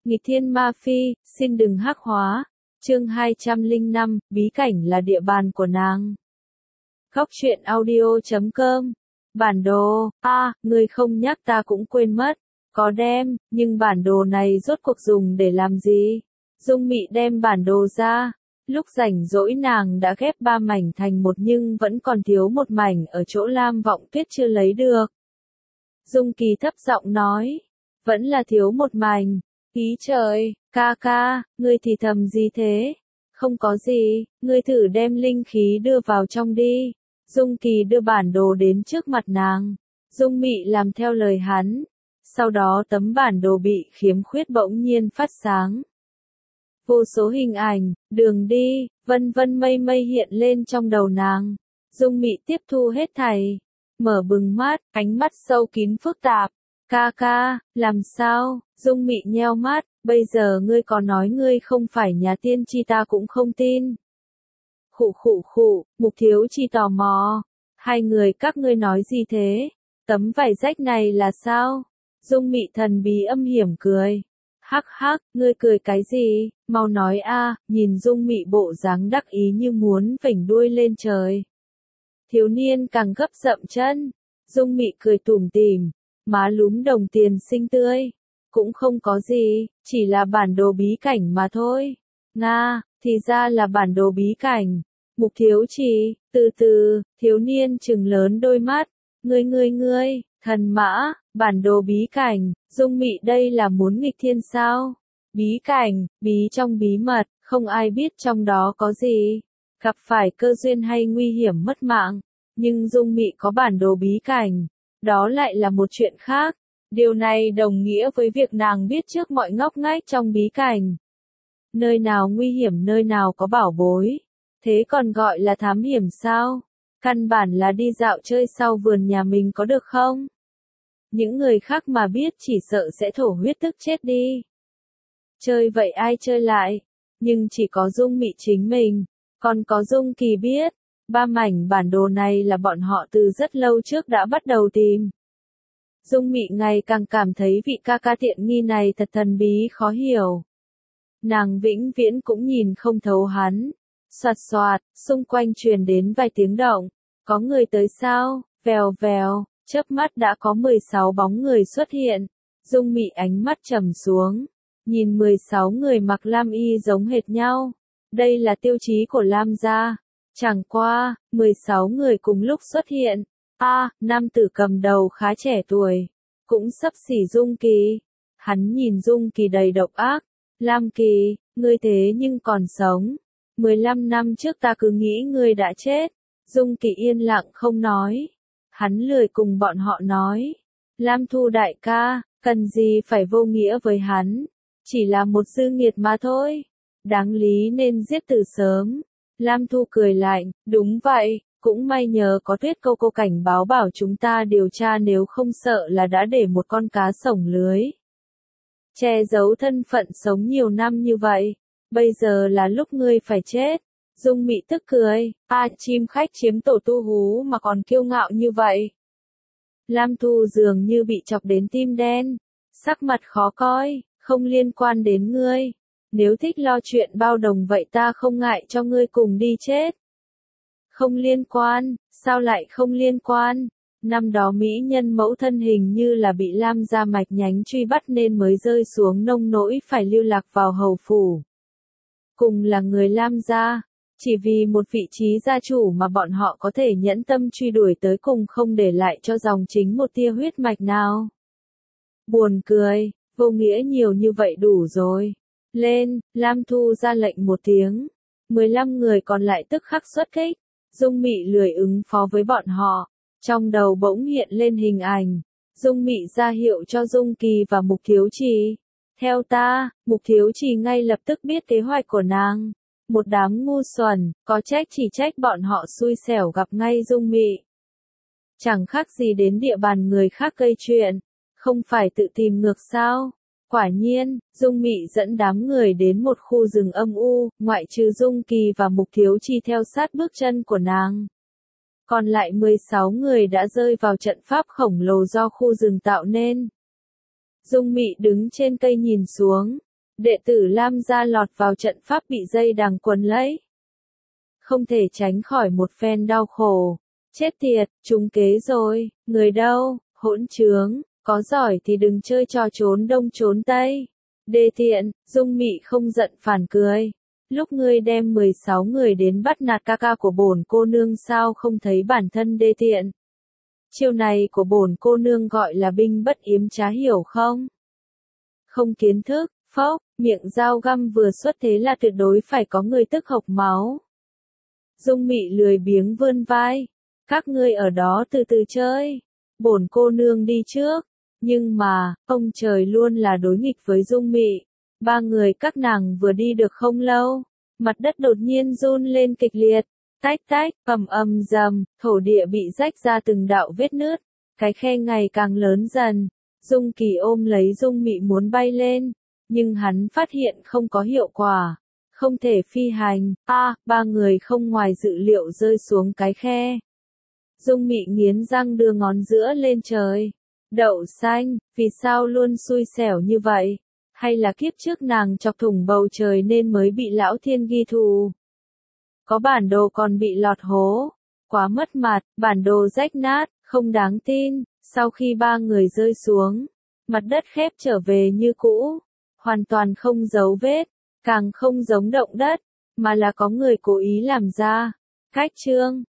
Nghịch thiên ma phi, xin đừng hắc hóa. Chương 205, bí cảnh là địa bàn của nàng. Góc truyện audio.com. Bản đồ, ngươi không nhắc ta cũng quên mất. Có đem, nhưng bản đồ này rốt cuộc dùng để làm gì? Dung Mị đem bản đồ ra. Lúc rảnh rỗi nàng đã ghép 3 mảnh thành một nhưng vẫn còn thiếu một mảnh ở chỗ Lam Vọng Tuyết chưa lấy được. Dung Kỳ thấp giọng nói, vẫn là thiếu một mảnh. Ý trời, ca ca, ngươi thì thầm gì thế? Không có gì, ngươi thử đem linh khí đưa vào trong đi. Dung Kỳ đưa bản đồ đến trước mặt nàng. Dung Mị làm theo lời hắn. Sau đó tấm bản đồ bị khiếm khuyết bỗng nhiên phát sáng. Vô số hình ảnh, đường đi, vân vân mây mây hiện lên trong đầu nàng. Dung Mị tiếp thu hết thảy. Mở bừng mắt, ánh mắt sâu kín phức tạp. Ca ca, làm sao? Dung Mị nheo mắt, bây giờ ngươi có nói ngươi không phải nhà tiên tri ta cũng không tin. Khụ, Mục Thiếu Chi tò mò. Hai người các ngươi nói gì thế? Tấm vải rách này là sao? Dung Mị thần bí âm hiểm cười. Hắc, ngươi cười cái gì? Mau nói nhìn Dung Mị bộ dáng đắc ý như muốn vểnh đuôi lên trời. Thiếu niên càng gấp dậm chân. Dung Mị cười tủm tỉm, má lúm đồng tiền xinh tươi. Cũng không có gì, chỉ là bản đồ bí cảnh mà thôi. Nga, thì ra là bản đồ bí cảnh. Mục Thiếu Chi, từ từ, thiếu niên trừng lớn đôi mắt. Ngươi, thần mã, bản đồ bí cảnh, Dung Mị đây là muốn nghịch thiên sao? Bí cảnh, bí trong bí mật, không ai biết trong đó có gì. Gặp phải cơ duyên hay nguy hiểm mất mạng. Nhưng Dung Mị có bản đồ bí cảnh, đó lại là một chuyện khác. Điều này đồng nghĩa với việc nàng biết trước mọi ngóc ngách trong bí cảnh. Nơi nào nguy hiểm, nơi nào có bảo bối. Thế còn gọi là thám hiểm sao? Căn bản là đi dạo chơi sau vườn nhà mình có được không? Những người khác mà biết chỉ sợ sẽ thổ huyết tức chết đi. Chơi vậy ai chơi lại? Nhưng chỉ có Dung Mị chính mình, còn có Dung Kỳ biết. 3 mảnh bản đồ này là bọn họ từ rất lâu trước đã bắt đầu tìm. Dung Mị ngày càng cảm thấy vị ca ca tiện nghi này thật thần bí khó hiểu. Nàng vĩnh viễn cũng nhìn không thấu hắn. Soạt, xung quanh truyền đến vài tiếng động. Có người tới sao? Vèo, chớp mắt đã có 16 bóng người xuất hiện. Dung Mị ánh mắt trầm xuống. Nhìn 16 người mặc lam y giống hệt nhau. Đây là tiêu chí của Lam gia. Chẳng qua, 16 người cùng lúc xuất hiện. Nam tử cầm đầu khá trẻ tuổi. Cũng xấp xỉ Dung Kỳ. Hắn nhìn Dung Kỳ đầy độc ác. Lam Kỳ, ngươi thế nhưng còn sống. 15 năm trước ta cứ nghĩ ngươi đã chết. Dung Kỳ yên lặng không nói. Hắn lười cùng bọn họ nói. Lam Thu đại ca, cần gì phải vô nghĩa với hắn. Chỉ là một dư nghiệt mà thôi. Đáng lý nên giết từ sớm. Lam Thu cười lạnh, đúng vậy, cũng may nhờ có Tuyết cô cảnh báo bảo chúng ta điều tra, nếu không sợ là đã để một con cá sổng lưới. Che giấu thân phận sống nhiều năm như vậy, bây giờ là lúc ngươi phải chết. Dung Mị tức cười, chim khách chiếm tổ tu hú mà còn kiêu ngạo như vậy. Lam Thu dường như bị chọc đến tim đen, sắc mặt khó coi, không liên quan đến ngươi. Nếu thích lo chuyện bao đồng vậy ta không ngại cho ngươi cùng đi chết. Không liên quan, sao lại không liên quan? Năm đó mỹ nhân mẫu thân hình như là bị Lam gia mạch nhánh truy bắt nên mới rơi xuống nông nỗi phải lưu lạc vào hầu phủ. Cùng là người Lam gia, chỉ vì một vị trí gia chủ mà bọn họ có thể nhẫn tâm truy đuổi tới cùng không để lại cho dòng chính một tia huyết mạch nào. Buồn cười, vô nghĩa nhiều như vậy đủ rồi. Lên, Lam Thu ra lệnh một tiếng. 15 người còn lại tức khắc xuất kích. Dung Mị lười ứng phó với bọn họ. Trong đầu bỗng hiện lên hình ảnh. Dung Mị ra hiệu cho Dung Kỳ và Mục Thiếu Chi. Theo ta, Mục Thiếu Chi ngay lập tức biết kế hoạch của nàng. Một đám ngu xuẩn, có trách chỉ trách bọn họ xui xẻo gặp ngay Dung Mị. Chẳng khác gì đến địa bàn người khác gây chuyện. Không phải tự tìm ngược sao? Quả nhiên, Dung Mị dẫn đám người đến một khu rừng âm u, ngoại trừ Dung Kỳ và Mục Thiếu Chi theo sát bước chân của nàng. Còn lại 16 người đã rơi vào trận pháp khổng lồ do khu rừng tạo nên. Dung Mị đứng trên cây nhìn xuống, Đệ tử Lam gia lọt vào trận pháp bị dây đằng quấn lấy. Không thể tránh khỏi một phen đau khổ. Chết tiệt, trúng kế rồi, người đâu, hỗn trướng, có giỏi thì đừng chơi trò trốn đông trốn tây. Đê tiện, Dung Mị không giận phản cười. Lúc ngươi đem 16 người đến bắt nạt ca ca của bổn cô nương sao không thấy bản thân đê tiện. Chiêu này của bổn cô nương gọi là binh bất yếm trá hiểu không? Không kiến thức, phốc, miệng dao găm vừa xuất thế là tuyệt đối phải có người tức hộc máu. Dung Mị lười biếng vươn vai. Các ngươi ở đó từ từ chơi. Bổn cô nương đi trước. Nhưng mà, ông trời luôn là đối nghịch với Dung Mị. Ba người các nàng vừa đi được không lâu. Mặt đất đột nhiên run lên kịch liệt. Tách tách, ầm dầm, thổ địa bị rách ra từng đạo vết nứt. Cái khe ngày càng lớn dần. Dung Kỳ ôm lấy Dung Mị muốn bay lên. Nhưng hắn phát hiện không có hiệu quả. Không thể phi hành, ba người không ngoài dự liệu rơi xuống cái khe. Dung Mị nghiến răng đưa ngón giữa lên trời. Đậu xanh, vì sao luôn xui xẻo như vậy? Hay là kiếp trước nàng chọc thủng bầu trời nên mới bị lão thiên ghi thù? Có bản đồ còn bị lọt hố. Quá mất mặt, bản đồ rách nát, không đáng tin. Sau khi ba người rơi xuống, mặt đất khép trở về như cũ. Hoàn toàn không dấu vết. Càng không giống động đất, mà là có người cố ý làm ra. Cách chương